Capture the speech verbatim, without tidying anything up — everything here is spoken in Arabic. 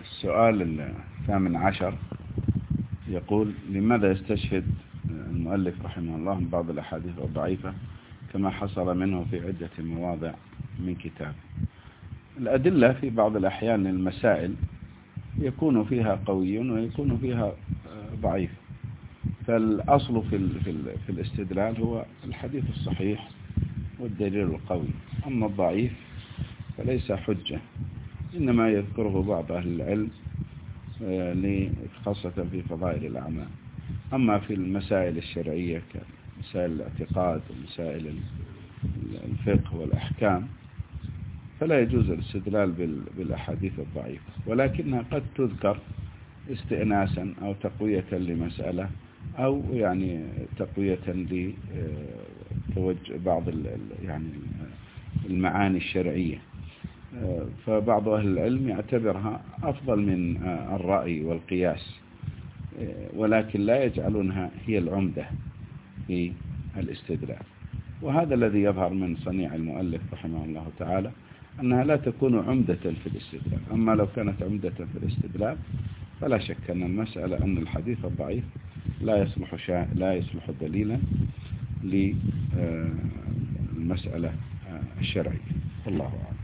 السؤال الثامن عشر يقول: لماذا يستشهد المؤلف رحمه الله من بعض الأحاديث الضعيفة كما حصل منه في عدة مواضع من كتابه؟ الأدلة في بعض الأحيان المسائل يكون فيها قوي ويكون فيها ضعيف، فالأصل في في الاستدلال هو الحديث الصحيح والدليل القوي، أما الضعيف فليس حجة، إنما يذكره بعض أهل العلم خاصة في فضائل الأعمال. أما في المسائل الشرعية كمسائل الاعتقاد ومسائل الفقه والأحكام فلا يجوز الاستدلال بالأحاديث الضعيفة، ولكنها قد تذكر استئناسا أو تقوية لمسألة، أو يعني تقوية لتوجه بعض يعني المعاني الشرعية. فبعض أهل العلم يعتبرها أفضل من الرأي والقياس، ولكن لا يجعلونها هي العمدة في الاستدلال. وهذا الذي يظهر من صنيع المؤلف رحمه الله تعالى، أنها لا تكون عمدة في الاستدلال. أما لو كانت عمدة في الاستدلال فلا شك أن المسألة أن الحديث الضعيف لا يصلح شا... لا يصلح دليلا للمسألة الشرعية. والله أعلم.